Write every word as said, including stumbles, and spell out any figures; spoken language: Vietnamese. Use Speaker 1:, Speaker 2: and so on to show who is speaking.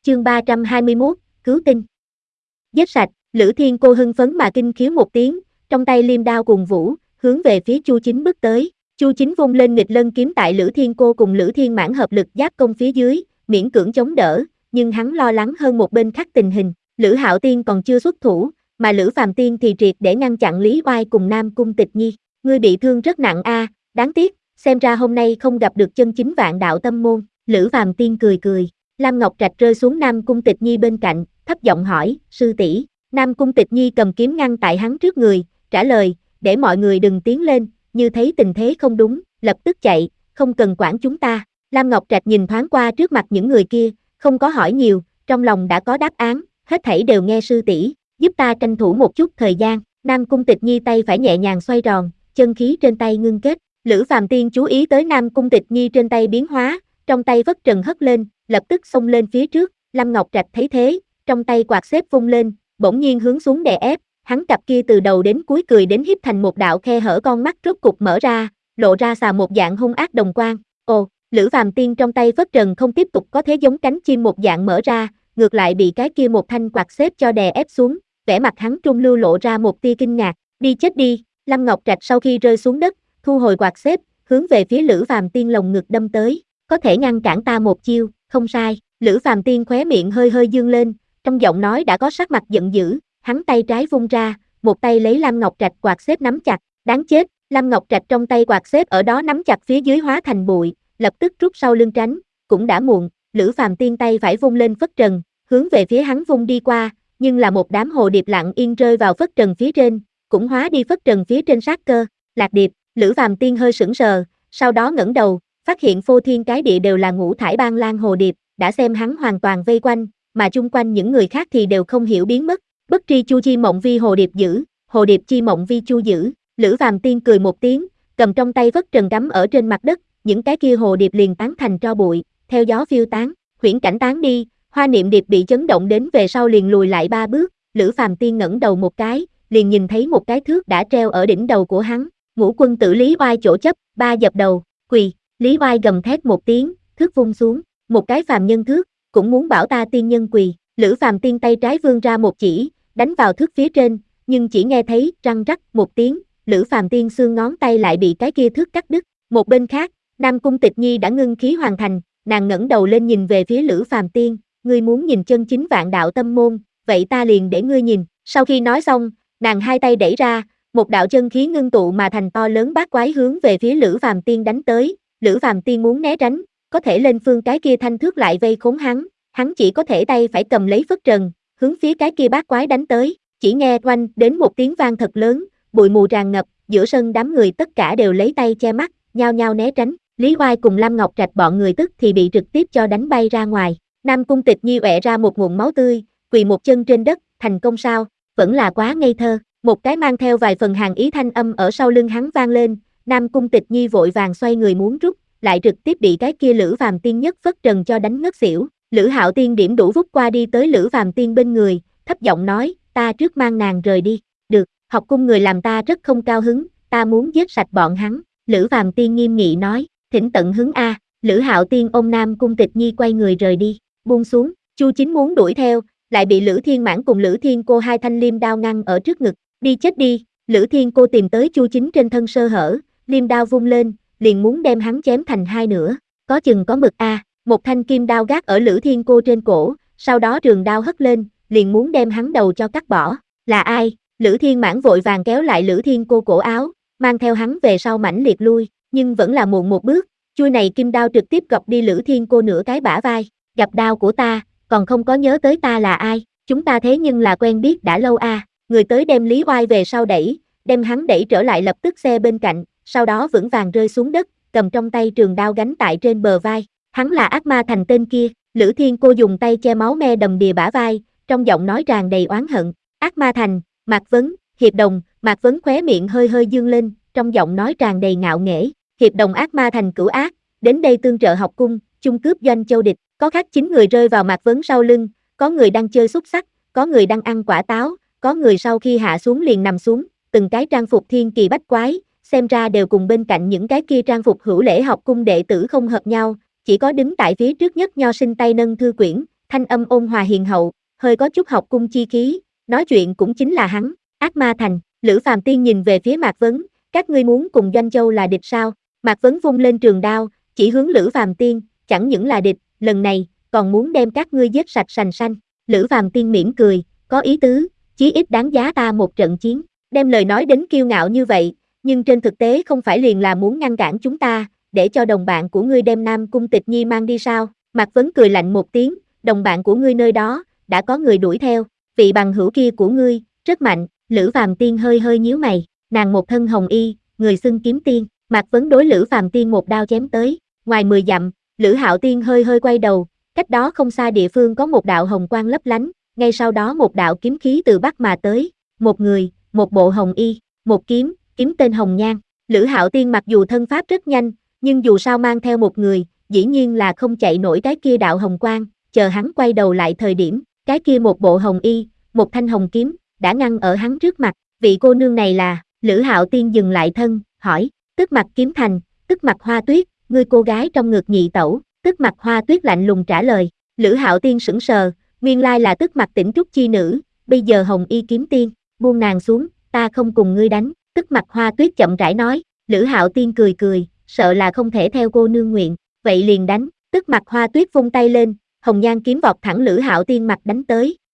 Speaker 1: chương ba trăm hai mươi mốt, cứu tinh. Giết sạch, Lữ Thiên Cô hưng phấn mà kinh khiếu một tiếng, trong tay liêm đao cùng vũ, hướng về phía Chu Chính bước tới. Chu Chính vung lên nghịch lân kiếm tại Lữ Thiên Cô cùng Lữ Thiên Mãn hợp lực giáp công phía dưới, miễn cưỡng chống đỡ, nhưng hắn lo lắng hơn một bên khác tình hình. Lữ Hạo Tiên còn chưa xuất thủ, mà Lữ Phàm Tiên thì triệt để ngăn chặn Lý Oai cùng Nam Cung Tịch Nhi. Ngươi bị thương rất nặng a, à, đáng tiếc, xem ra hôm nay không gặp được chân chính vạn đạo tâm môn. Lữ Phàm Tiên cười cười. Lam Ngọc Trạch rơi xuống Nam Cung Tịch Nhi bên cạnh, thấp giọng hỏi, sư tỷ. Nam Cung Tịch Nhi cầm kiếm ngăn tại hắn trước người, trả lời, để mọi người đừng tiến lên, như thấy tình thế không đúng, lập tức chạy, không cần quản chúng ta. Lam Ngọc Trạch nhìn thoáng qua trước mặt những người kia, không có hỏi nhiều, trong lòng đã có đáp án, hết thảy đều nghe sư tỷ, giúp ta tranh thủ một chút thời gian. Nam Cung Tịch Nhi tay phải nhẹ nhàng xoay tròn, chân khí trên tay ngưng kết. Lữ Phàm Tiên chú ý tới Nam Cung Tịch Nhi trên tay biến hóa, trong tay vất trần hất lên, lập tức xông lên phía trước. Lâm Ngọc Trạch thấy thế, trong tay quạt xếp vung lên, bỗng nhiên hướng xuống đè ép, hắn cặp kia từ đầu đến cuối cười đến hiếp thành một đạo khe hở, con mắt rốt cục mở ra, lộ ra xà một dạng hung ác đồng quang. Ồ, Lữ Phàm Tiên trong tay vất trần không tiếp tục có thế giống cánh chim một dạng mở ra, ngược lại bị cái kia một thanh quạt xếp cho đè ép xuống, vẻ mặt hắn trung lưu lộ ra một tia kinh ngạc. Đi chết đi. Lâm Ngọc Trạch sau khi rơi xuống đất, thu hồi quạt xếp, hướng về phía Lữ Phàm Tiên lồng ngực đâm tới. Có thể ngăn cản ta một chiêu, không sai. Lữ Phàm Tiên khóe miệng hơi hơi dương lên, trong giọng nói đã có sắc mặt giận dữ, hắn tay trái vung ra, một tay lấy Lam Ngọc Trạch quạt xếp nắm chặt, đáng chết. Lam Ngọc Trạch trong tay quạt xếp ở đó nắm chặt phía dưới hóa thành bụi, lập tức rút sau lưng tránh, cũng đã muộn. Lữ Phàm Tiên tay phải vung lên phất trần, hướng về phía hắn vung đi qua, nhưng là một đám hồ điệp lặng yên rơi vào phất trần phía trên, cũng hóa đi phất trần phía trên sát cơ. Lạc điệp. Lữ Phàm Tiên hơi sững sờ, sau đó ngẩng đầu, phát hiện phô thiên cái địa đều là ngũ thải ban lan hồ điệp, đã xem hắn hoàn toàn vây quanh, mà chung quanh những người khác thì đều không hiểu biến mất. Bất tri chu chi mộng vi hồ điệp giữ, hồ điệp chi mộng vi chu giữ. Lữ Phàm Tiên cười một tiếng, cầm trong tay vất trần cắm ở trên mặt đất, những cái kia hồ điệp liền tán thành tro bụi, theo gió phiêu tán. Huyễn cảnh tán đi, Hoa Niệm Điệp bị chấn động đến về sau liền lùi lại ba bước. Lữ Phàm Tiên ngẩng đầu một cái, liền nhìn thấy một cái thước đã treo ở đỉnh đầu của hắn. Ngũ quân tử Lý Oai chỗ chấp, ba dập đầu, quỳ. Lý Oai gầm thét một tiếng, thước vung xuống, một cái phàm nhân thước, cũng muốn bảo ta tiên nhân quỳ. Lữ Phàm Tiên tay trái vươn ra một chỉ, đánh vào thước phía trên, nhưng chỉ nghe thấy răng rắc một tiếng, Lữ Phàm Tiên xương ngón tay lại bị cái kia thước cắt đứt. Một bên khác, Nam Cung Tịch Nhi đã ngưng khí hoàn thành, nàng ngẩng đầu lên nhìn về phía Lữ Phàm Tiên, ngươi muốn nhìn chân chính vạn đạo tâm môn, vậy ta liền để ngươi nhìn. Sau khi nói xong, nàng hai tay đẩy ra, một đạo chân khí ngưng tụ mà thành to lớn bát quái hướng về phía Lữ Phàm Tiên đánh tới. Lữ Phàm Tiên muốn né tránh, có thể lên phương cái kia thanh thước lại vây khốn hắn, hắn chỉ có thể tay phải cầm lấy phất trần, hướng phía cái kia bát quái đánh tới. Chỉ nghe oanh đến một tiếng vang thật lớn, bụi mù tràn ngập, giữa sân đám người tất cả đều lấy tay che mắt, nhao nhao né tránh. Lý Oai cùng Lam Ngọc Trạch bọn người tức thì bị trực tiếp cho đánh bay ra ngoài. Nam Cung Tịch Nhi ọe ra một nguồn máu tươi, quỳ một chân trên đất, thành công sao? Vẫn là quá ngây thơ. Một cái mang theo vài phần hàn ý thanh âm ở sau lưng hắn vang lên. Nam Cung Tịch Nhi vội vàng xoay người muốn rút, lại trực tiếp bị cái kia Lữ Phàm Tiên nhất phất trần cho đánh ngất xỉu. Lữ Hạo Tiên điểm đủ vút qua đi tới Lữ Phàm Tiên bên người, thấp giọng nói, ta trước mang nàng rời đi. Được, học cung người làm ta rất không cao hứng, ta muốn giết sạch bọn hắn. Lữ Phàm Tiên nghiêm nghị nói, thỉnh tận hứng a. Lữ Hạo Tiên ôm Nam Cung Tịch Nhi quay người rời đi, buông xuống. Chu Chính muốn đuổi theo, lại bị Lữ Thiên Mãn cùng Lữ Thiên Cô hai thanh liêm đao ngăn ở trước ngực. Đi chết đi. Lữ Thiên Cô tìm tới Chu Chính trên thân sơ hở, liêm đao vung lên, liền muốn đem hắn chém thành hai nửa. Có chừng có mực a. À. Một thanh kim đao gác ở Lữ Thiên Cô trên cổ, sau đó trường đao hất lên, liền muốn đem hắn đầu cho cắt bỏ. Là ai? Lữ Thiên Mãn vội vàng kéo lại Lữ Thiên Cô cổ áo, mang theo hắn về sau mãnh liệt lui, nhưng vẫn là muộn một bước, chuôi này kim đao trực tiếp gọt đi Lữ Thiên Cô nửa cái bả vai. Gặp đao của ta, còn không có nhớ tới ta là ai, chúng ta thế nhưng là quen biết đã lâu a. À. Người tới đem Lý Oai về sau đẩy, đem hắn đẩy trở lại lập tức xe bên cạnh, sau đó vững vàng rơi xuống đất, cầm trong tay trường đao gánh tại trên bờ vai. Hắn là Ác Ma Thành tên kia. Lữ Thiên Cô dùng tay che máu me đầm đìa bả vai, trong giọng nói tràn đầy oán hận. Ác Ma Thành, Mạc Vấn, Hiệp Đồng. Mạc Vấn khóe miệng hơi hơi dương lên, trong giọng nói tràn đầy ngạo nghễ. Hiệp Đồng Ác Ma Thành cửu ác, đến đây tương trợ học cung, chung cướp doanh châu địch. Có khác chín người rơi vào Mạc Vấn sau lưng, có người đang chơi xúc xắc, có người đang ăn quả táo, có người sau khi hạ xuống liền nằm xuống, từng cái trang phục thiên kỳ bách quái, xem ra đều cùng bên cạnh những cái kia trang phục hữu lễ học cung đệ tử không hợp nhau, chỉ có đứng tại phía trước nhất Nho Sinh tay nâng thư quyển, thanh âm ôn hòa hiền hậu, hơi có chút học cung chi khí, nói chuyện cũng chính là hắn, Ác Ma Thành. Lữ Phàm Tiên nhìn về phía Mạc Vấn, các ngươi muốn cùng Doanh Châu là địch sao? Mạc Vấn vung lên trường đao, chỉ hướng Lữ Phàm Tiên, chẳng những là địch, lần này, còn muốn đem các ngươi giết sạch sành sanh. Lữ Phàm Tiên mỉm cười, có ý tứ, chí ít đáng giá ta một trận chiến. Đem lời nói đến kiêu ngạo như vậy, nhưng trên thực tế không phải liền là muốn ngăn cản chúng ta, để cho đồng bạn của ngươi đem Nam Cung Tịch Nhi mang đi sao? Mạc Vấn cười lạnh một tiếng, đồng bạn của ngươi nơi đó, đã có người đuổi theo, vị bằng hữu kia của ngươi, rất mạnh. Lữ Phàm Tiên hơi hơi nhíu mày, nàng một thân hồng y, người xưng kiếm tiên, Mạc Vấn đối Lữ Phàm Tiên một đao chém tới, ngoài mười dặm, Lữ Hạo Tiên hơi hơi quay đầu, cách đó không xa địa phương có một đạo hồng quang lấp lánh, ngay sau đó một đạo kiếm khí từ bắc mà tới, một người, một bộ hồng y, một kiếm, kiếm tên Hồng Nhan. Lữ Hạo Tiên mặc dù thân pháp rất nhanh, nhưng dù sao mang theo một người, dĩ nhiên là không chạy nổi cái kia đạo hồng quang, chờ hắn quay đầu lại thời điểm, cái kia một bộ hồng y, một thanh hồng kiếm, đã ngăn ở hắn trước mặt, vị cô nương này là, Lữ Hạo Tiên dừng lại thân, hỏi, Tức Mặc Kiếm Thành, Tức Mặc Hoa Tuyết, ngươi cô gái trong ngực nhị tẩu. Tức Mặc Hoa Tuyết lạnh lùng trả lời. Lữ Hạo Tiên sững sờ, nguyên lai là Tức Mặc Tỉnh Trúc chi nữ, bây giờ hồng y kiếm tiên, buông nàng xuống, ta không cùng ngươi đánh. Tức Mặc Hoa Tuyết chậm rãi nói. Lữ Hạo Tiên cười cười, sợ là không thể theo cô nương nguyện, vậy liền đánh. Tức Mặc Hoa Tuyết vung tay lên, hồng nhan kiếm vọt thẳng Lữ Hạo Tiên mặt đánh tới,